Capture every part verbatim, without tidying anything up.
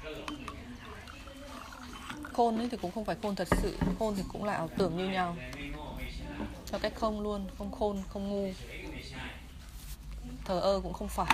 Khôn ấy thì cũng không phải khôn thật sự, khôn thì cũng là ảo tưởng như nhau, theo cách không luôn, không khôn, không ngu. Thờ ơ cũng không phải.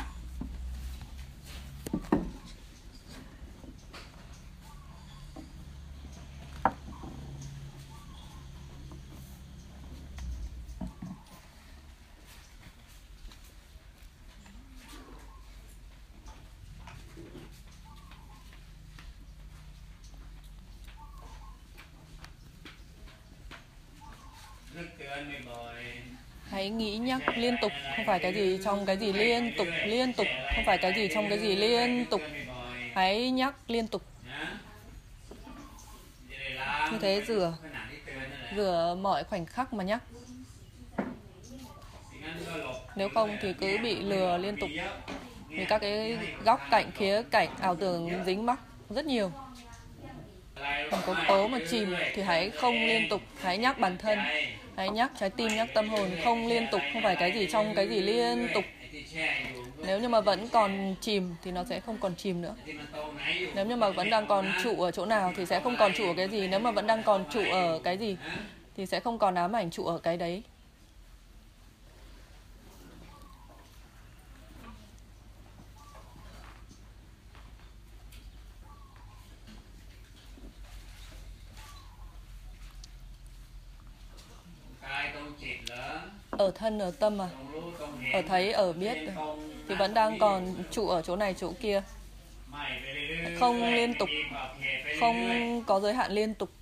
Hãy nghĩ nhắc liên tục, không phải cái gì trong cái gì liên tục, liên tục, không phải cái gì trong cái gì liên tục. Hãy nhắc liên tục. Như thế rửa, rửa mọi khoảnh khắc mà nhắc. Nếu không thì cứ bị lừa liên tục. Vì các cái góc cạnh, khía cạnh, ảo tưởng dính mắc rất nhiều. Còn có tố mà chìm thì hãy không liên tục, hãy nhắc bản thân, hãy nhắc trái tim, nhắc tâm hồn, không liên tục, không phải cái gì trong cái gì liên tục. Nếu như mà vẫn còn chìm thì nó sẽ không còn chìm nữa. Nếu như mà vẫn đang còn trụ ở chỗ nào thì sẽ không còn trụ ở cái gì. Nếu mà vẫn đang còn trụ ở cái gì thì sẽ không còn ám ảnh trụ ở cái đấy. Ở thân, ở tâm à, ở thấy, ở biết thì vẫn đang còn trụ ở chỗ này, chỗ kia. Không liên tục, không có giới hạn liên tục.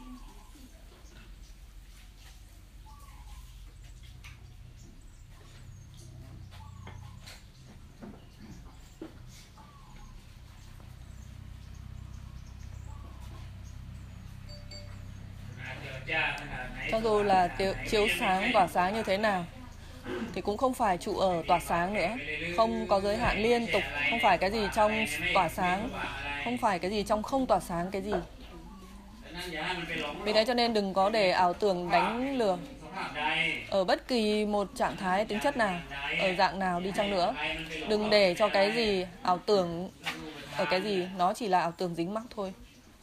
Cho dù là chiếu sáng, tỏa sáng như thế nào thì cũng không phải trụ ở tỏa sáng nữa. Không có giới hạn liên tục, không phải cái gì trong tỏa sáng, không phải cái gì trong không tỏa sáng cái gì. Vì thế cho nên đừng có để ảo tưởng đánh lừa. Ở bất kỳ một trạng thái tính chất nào, ở dạng nào đi chăng nữa, đừng để cho cái gì ảo tưởng ở cái gì, nó chỉ là ảo tưởng dính mắc thôi.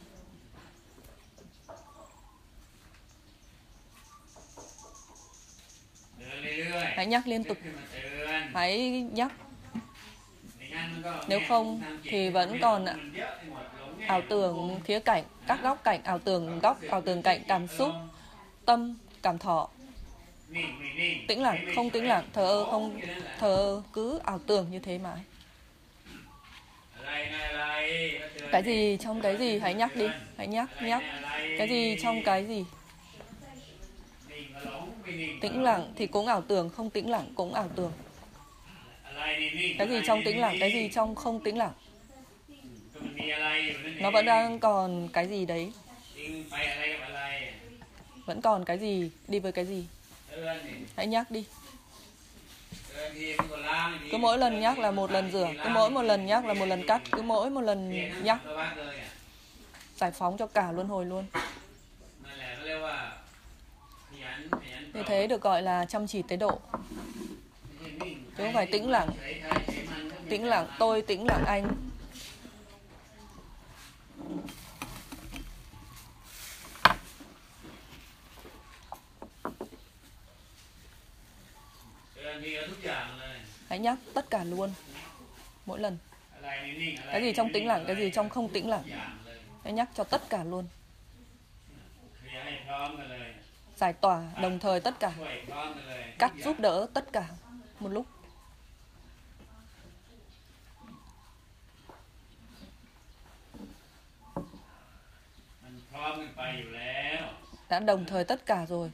Hãy nhắc liên tục, hãy nhắc. Nếu không thì vẫn còn ảo tưởng khía cạnh, các góc cạnh, ảo tưởng góc, ảo tưởng cạnh cảm xúc, tâm, cảm thọ. Tĩnh lặng, không tĩnh lặng, thờ ơ, không thờ ơ, cứ ảo tưởng như thế mãi. Cái gì trong cái gì, hãy nhắc đi, hãy nhắc, nhắc. Cái gì trong cái gì. Tĩnh lặng thì cũng ảo tưởng, không tĩnh lặng cũng ảo tưởng. Cái gì trong tĩnh lặng, cái gì trong không tĩnh lặng. Nó vẫn đang còn cái gì đấy. Vẫn còn cái gì, đi với cái gì. Hãy nhắc đi. Cứ mỗi lần nhắc là một lần rửa, cứ mỗi một lần nhắc là một lần cắt, cứ mỗi một lần nhắc giải phóng cho cả luân hồi luôn. Như thế được gọi là chăm chỉ tế độ. Chứ không phải tĩnh lặng. Tĩnh lặng tôi, tĩnh lặng anh. Hãy nhắc tất cả luôn. Mỗi lần. Cái gì trong tĩnh lặng, cái gì trong không tĩnh lặng. Hãy nhắc cho tất cả luôn. Giải tỏa đồng thời tất cả. Cắt giúp đỡ tất cả một lúc. Đã đồng thời tất cả rồi.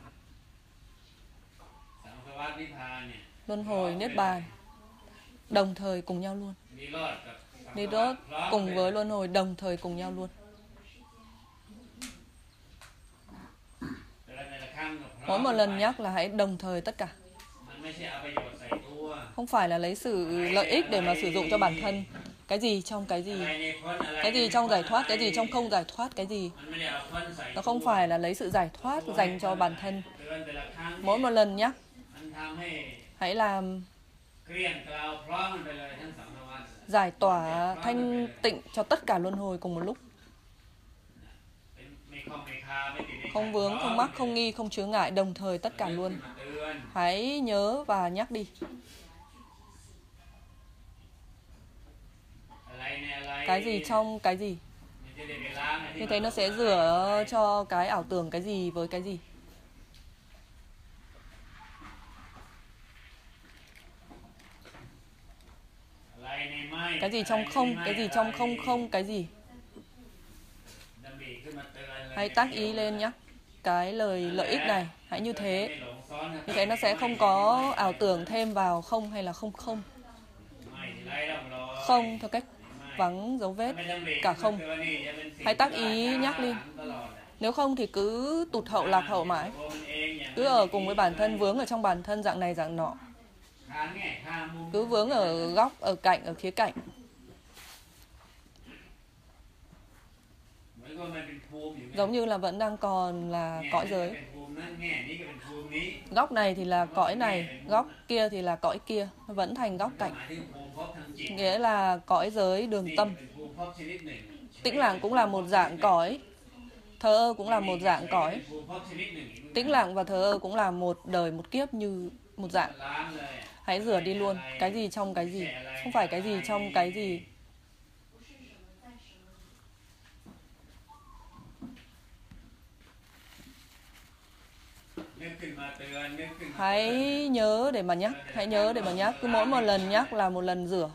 Luân hồi, Niết Bàn đồng thời cùng nhau luôn. Nirodha cùng với luân hồi đồng thời cùng nhau luôn. Mỗi một lần nhắc là hãy đồng thời tất cả. Không phải là lấy sự lợi ích để mà sử dụng cho bản thân. Cái gì trong cái gì. Cái gì trong giải thoát, cái gì trong không giải thoát, cái gì. Nó không phải là lấy sự giải thoát dành cho bản thân. Mỗi một lần nhắc hãy làm giải tỏa thanh tịnh cho tất cả luân hồi cùng một lúc. Không vướng, không mắc, không nghi, không chướng ngại, đồng thời tất cả luôn. Hãy nhớ và nhắc đi. Cái gì trong cái gì. Như thế nó sẽ rửa cho cái ảo tưởng cái gì với cái gì. Cái gì trong không, cái gì trong không không, cái gì. Hãy tác ý lên nhé. Cái lời lợi ích này, hãy như thế. Như thế nó sẽ không có ảo tưởng thêm vào không hay là không không. Không theo cách vắng dấu vết, cả không. Hãy tác ý nhắc lên. Nếu không thì cứ tụt hậu lạc hậu mãi. Cứ ở cùng với bản thân, vướng ở trong bản thân dạng này dạng nọ. Cứ vướng ở góc, ở cạnh, ở khía cạnh. Giống như là vẫn đang còn là cõi giới. Góc này thì là cõi này, góc kia thì là cõi kia. Nó vẫn thành góc cạnh. Nghĩa là cõi giới đường tâm. Tĩnh lặng cũng là một dạng cõi. Thờ ơ cũng là một dạng cõi. Tĩnh lặng và thờ ơ cũng là một đời một kiếp như một dạng. Hãy rửa đi luôn. Cái gì trong cái gì. Không phải cái gì trong cái gì. Hãy nhớ để mà nhắc. Hãy nhớ để mà nhắc. Cứ mỗi một lần nhắc là một lần rửa.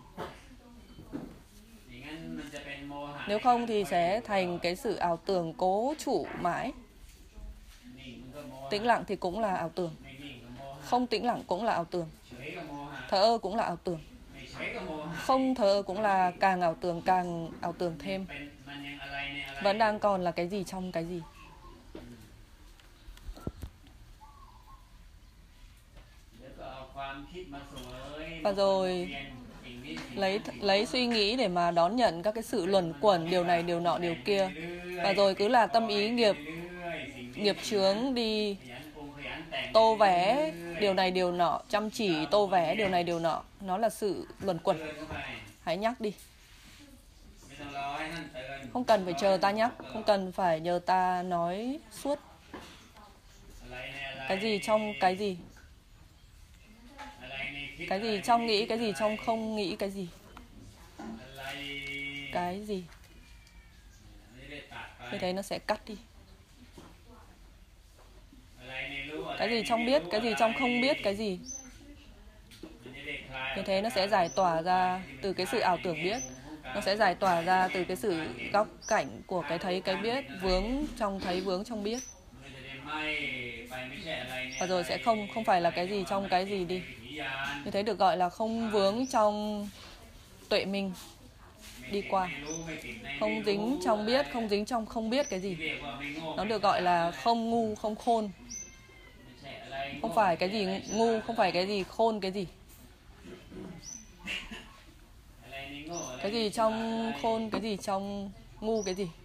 Nếu không thì sẽ thành cái sự ảo tưởng cố trụ mãi. Tĩnh lặng thì cũng là ảo tưởng. Không tĩnh lặng cũng là ảo tưởng. Thờ ơ cũng là ảo tưởng. Không thờ ơ cũng là càng ảo tưởng, càng ảo tưởng thêm. Vẫn đang còn là cái gì trong cái gì. Và rồi lấy lấy suy nghĩ để mà đón nhận các cái sự luẩn quẩn, điều này, điều nọ, điều kia. Và rồi cứ là tâm ý nghiệp nghiệp chướng đi tô vẽ điều này, điều nọ, chăm chỉ tô vẽ điều này, điều nọ. Nó là sự luẩn quẩn. Hãy nhắc đi. Không cần phải chờ ta nhắc, không cần phải nhờ ta nói suốt. Cái gì trong cái gì. Cái gì trong nghĩ, cái gì trong không nghĩ, cái gì. Cái gì. Như thế nó sẽ cắt đi. Cái gì trong biết, cái gì trong không biết, cái gì. Như thế nó sẽ giải tỏa ra từ cái sự ảo tưởng biết. Nó sẽ giải tỏa ra từ cái sự góc cạnh của cái thấy, cái biết. Vướng trong thấy, vướng trong biết. Và rồi sẽ không, không phải là cái gì trong cái gì đi. Như thế được gọi là không vướng trong tuệ minh đi qua. Không dính trong biết, không dính trong không biết cái gì. Nó được gọi là không ngu, không khôn. Không phải cái gì ngu, không phải cái gì khôn cái gì. Cái gì trong khôn, cái gì trong ngu cái gì.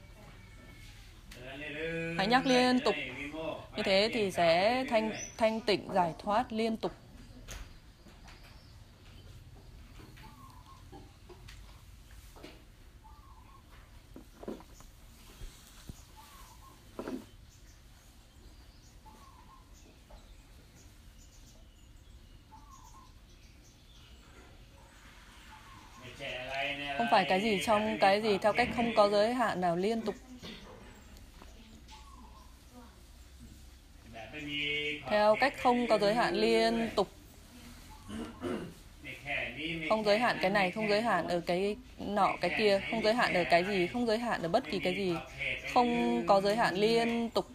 Hãy nhắc liên tục. Như thế thì sẽ thanh, thanh tịnh giải thoát liên tục. Không phải cái gì trong cái gì theo cách không có giới hạn nào liên tục. Theo cách không có giới hạn liên tục. Không giới hạn cái này, không giới hạn ở cái nọ, cái kia. Không giới hạn ở cái gì, không giới hạn ở bất kỳ cái gì. Không có giới hạn liên tục.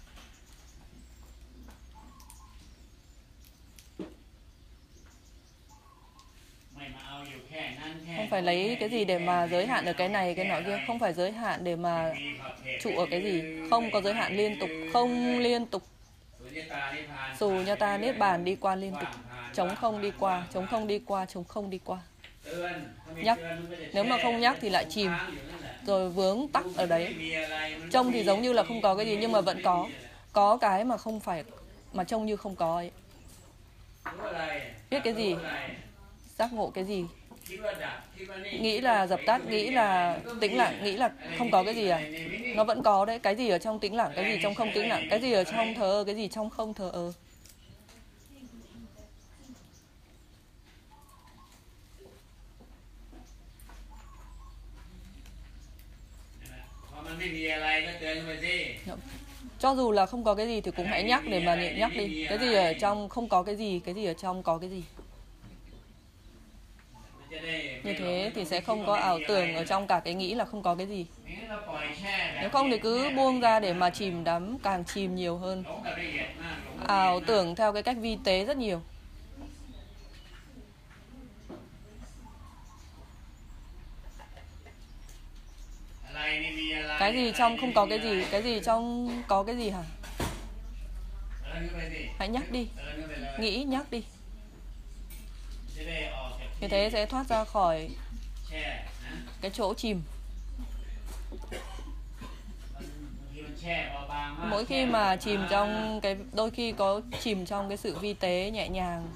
Không phải lấy cái gì để mà giới hạn ở cái này, cái nọ kia. Không phải giới hạn để mà trụ ở cái gì. Không có giới hạn liên tục. Không liên tục. Dù nha ta niết bàn đi qua liên tục. Chống không đi qua, chống không đi qua, chống không đi qua. Nhắc. Nếu mà không nhắc thì lại chìm. Rồi vướng tắc ở đấy. Trông thì giống như là không có cái gì nhưng mà vẫn có. Có cái mà không phải, mà trông như không có ấy. Biết cái gì? Giác ngộ cái gì? Nghĩ là dập tắt, nghĩ là tĩnh lặng, nghĩ là không có cái gì à? Nó vẫn có đấy, cái gì ở trong tĩnh lặng, cái gì trong không tĩnh lặng, cái gì ở trong thờ ơ, cái gì trong không thờ ơ. Cho dù là không có cái gì thì cũng hãy nhắc để mà nhắc đi. Cái gì ở trong không có cái gì, cái gì ở trong có cái gì. Như thế thì sẽ không có ảo tưởng ở trong cả cái nghĩ là không có cái gì. Nếu không thì cứ buông ra để mà chìm đắm, càng chìm nhiều hơn. Ảo tưởng theo cái cách vi tế rất nhiều. Cái gì trong không có cái gì, cái gì trong có cái gì hả? Hãy nhắc đi, nghĩ nhắc đi. Như thế sẽ thoát ra khỏi cái chỗ chìm. Mỗi khi mà chìm trong cái, đôi khi có chìm trong cái sự vi tế nhẹ nhàng.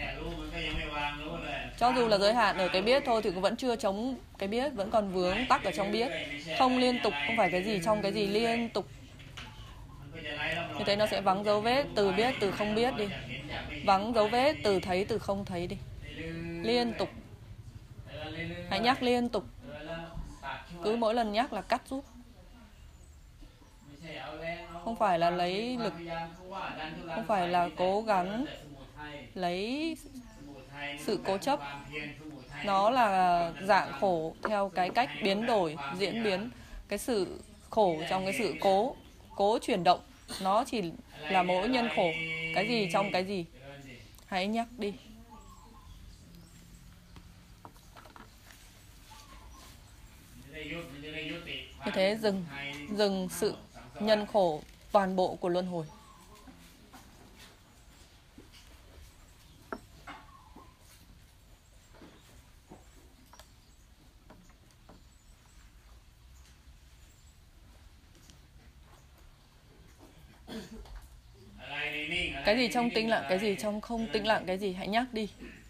Cho dù là giới hạn ở cái biết thôi thì cũng vẫn chưa chống cái biết, vẫn còn vướng tắc ở trong biết. Không liên tục, không phải cái gì trong cái gì liên tục. Như thế nó sẽ vắng dấu vết từ biết, từ không biết đi. Vắng dấu vết từ thấy, từ không thấy đi. Liên tục. Hãy nhắc liên tục. Cứ mỗi lần nhắc là cắt rút. Không phải là lấy lực, không phải là cố gắng lấy sự cố chấp. Nó là dạng khổ theo cái cách biến đổi, diễn biến. Cái sự khổ trong cái sự cố, cố chuyển động. Nó chỉ là mỗi nhân khổ. Cái gì trong cái gì. Hãy nhắc đi. Như thế dừng, dừng sự nhân khổ toàn bộ của luân hồi. Cái gì trong tĩnh lặng, cái gì trong không tĩnh lặng, cái gì hãy nhắc đi.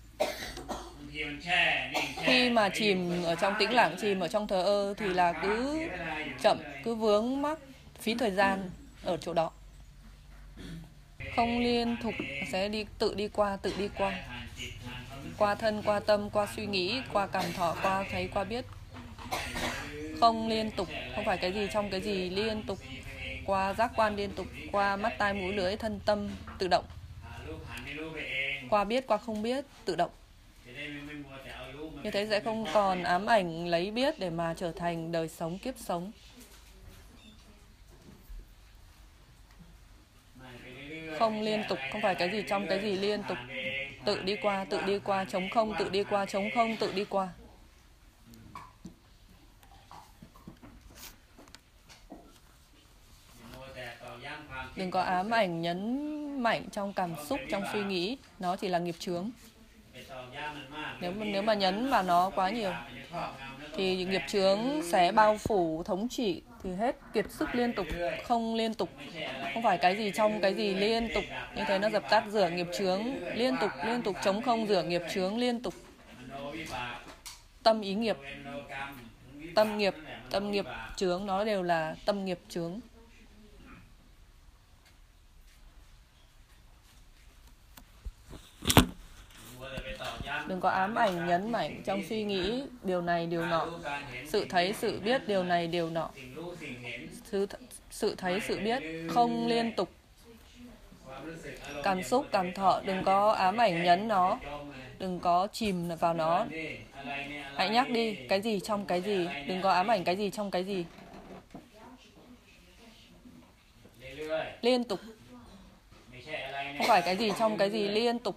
Khi mà chìm ở trong tĩnh lặng, chìm ở trong thờ ơ thì là cứ chậm, cứ vướng mắc, phí thời gian ở chỗ đó. Không liên tục, sẽ đi tự đi qua, tự đi qua. Qua thân, qua tâm, qua suy nghĩ, qua cảm thọ, qua thấy, qua biết. Không liên tục, không phải cái gì trong cái gì liên tục. Qua giác quan liên tục, qua mắt, tai, mũi, lưỡi, thân, tâm, tự động. Qua biết, qua không biết, tự động. Như thế sẽ không còn ám ảnh lấy biết để mà trở thành đời sống, kiếp sống. Không liên tục, không phải cái gì trong cái gì liên tục. Tự đi qua, tự đi qua, trống không, tự đi qua, trống không, tự đi qua. Đừng có ám ảnh nhấn mạnh trong cảm xúc, trong suy nghĩ. Nó chỉ là nghiệp chướng. Nếu, nếu mà nhấn vào nó quá nhiều thì nghiệp chướng sẽ bao phủ, thống trị thì hết kiệt sức liên tục, không liên tục. Không phải cái gì trong cái gì liên tục. Như thế nó dập tắt rửa nghiệp chướng liên tục, liên tục trống không rửa nghiệp chướng liên tục. Tâm ý nghiệp, tâm nghiệp, tâm nghiệp chướng nó đều là tâm nghiệp chướng. Đừng có ám ảnh nhấn mạnh trong suy nghĩ điều này điều nọ. Sự thấy sự biết điều này điều nọ. Sự, sự thấy sự biết không liên tục. Cảm xúc cảm thọ đừng có ám ảnh nhấn nó. Đừng có chìm vào nó. Hãy nhắc đi cái gì trong cái gì. Đừng có ám ảnh cái gì trong cái gì. Liên tục. Không phải cái gì trong cái gì liên tục.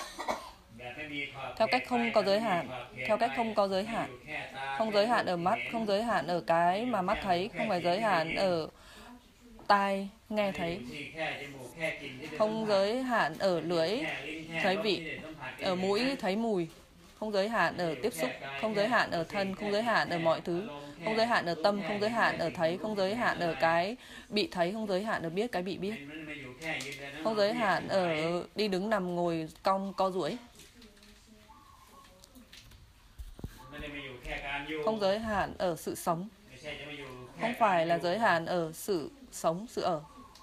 Theo cách không có giới hạn. Theo cách không có giới hạn. Không giới hạn ở mắt, không giới hạn ở cái mà mắt thấy, không phải giới hạn ở tai nghe thấy. Không giới hạn ở lưỡi thấy vị, ở mũi thấy mùi. Không giới hạn ở tiếp xúc, không giới hạn ở thân, không giới hạn ở mọi thứ. Không giới hạn ở tâm, không giới hạn ở thấy, không giới hạn ở cái bị thấy, không giới hạn ở biết cái bị biết. Không giới hạn ở đi đứng nằm ngồi cong co duỗi. không giới hạn ở sự sống, không phải là giới hạn ở sự sống, sự ở.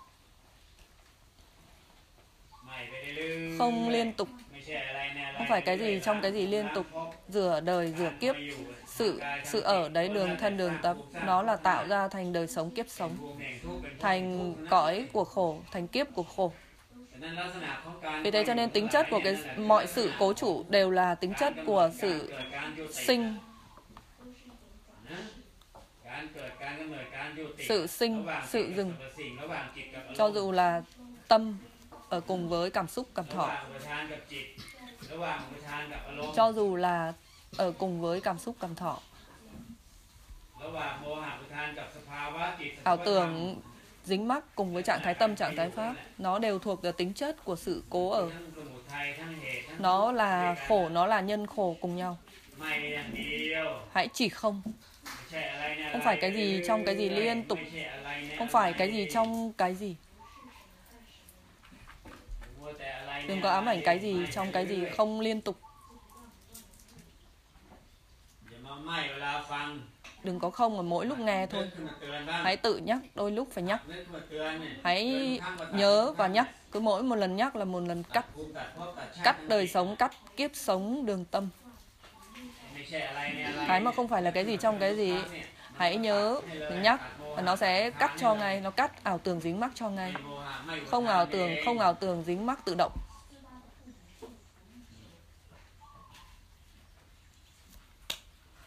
Không liên tục, không phải cái gì trong cái gì liên tục, rửa đời rửa kiếp. Sự sự ở đấy đường thân đường tập, nó là tạo ra thành đời sống kiếp sống, thành cõi của khổ, thành kiếp của khổ. Vì thế cho nên tính chất của cái mọi sự cố chủ đều là tính chất của sự sinh, sự sinh, sự dừng. Cho dù là tâm ở cùng với cảm xúc, cảm thọ, cho dù là ở cùng với cảm xúc, cảm thọ, ảo tưởng dính mắc cùng với trạng thái tâm, trạng thái pháp, nó đều thuộc về tính chất của sự cố ở. Nó là khổ, nó là nhân khổ cùng nhau. Hãy chỉ không. Không phải cái gì trong cái gì liên tục, không phải cái gì trong cái gì. Đừng có ám ảnh cái gì trong cái gì không liên tục. Đừng có không ở mỗi lúc nghe thôi. Hãy tự nhắc, đôi lúc phải nhắc. Hãy nhớ và nhắc. Cứ mỗi một lần nhắc là một lần cắt. Cắt đời sống, cắt kiếp sống đường tâm. Cái mà không phải là cái gì trong cái gì, hãy nhớ, nhắc, và nó sẽ cắt cho ngay. Nó cắt ảo tưởng dính mắc cho ngay. Không ảo tưởng, không ảo tưởng dính mắc tự động.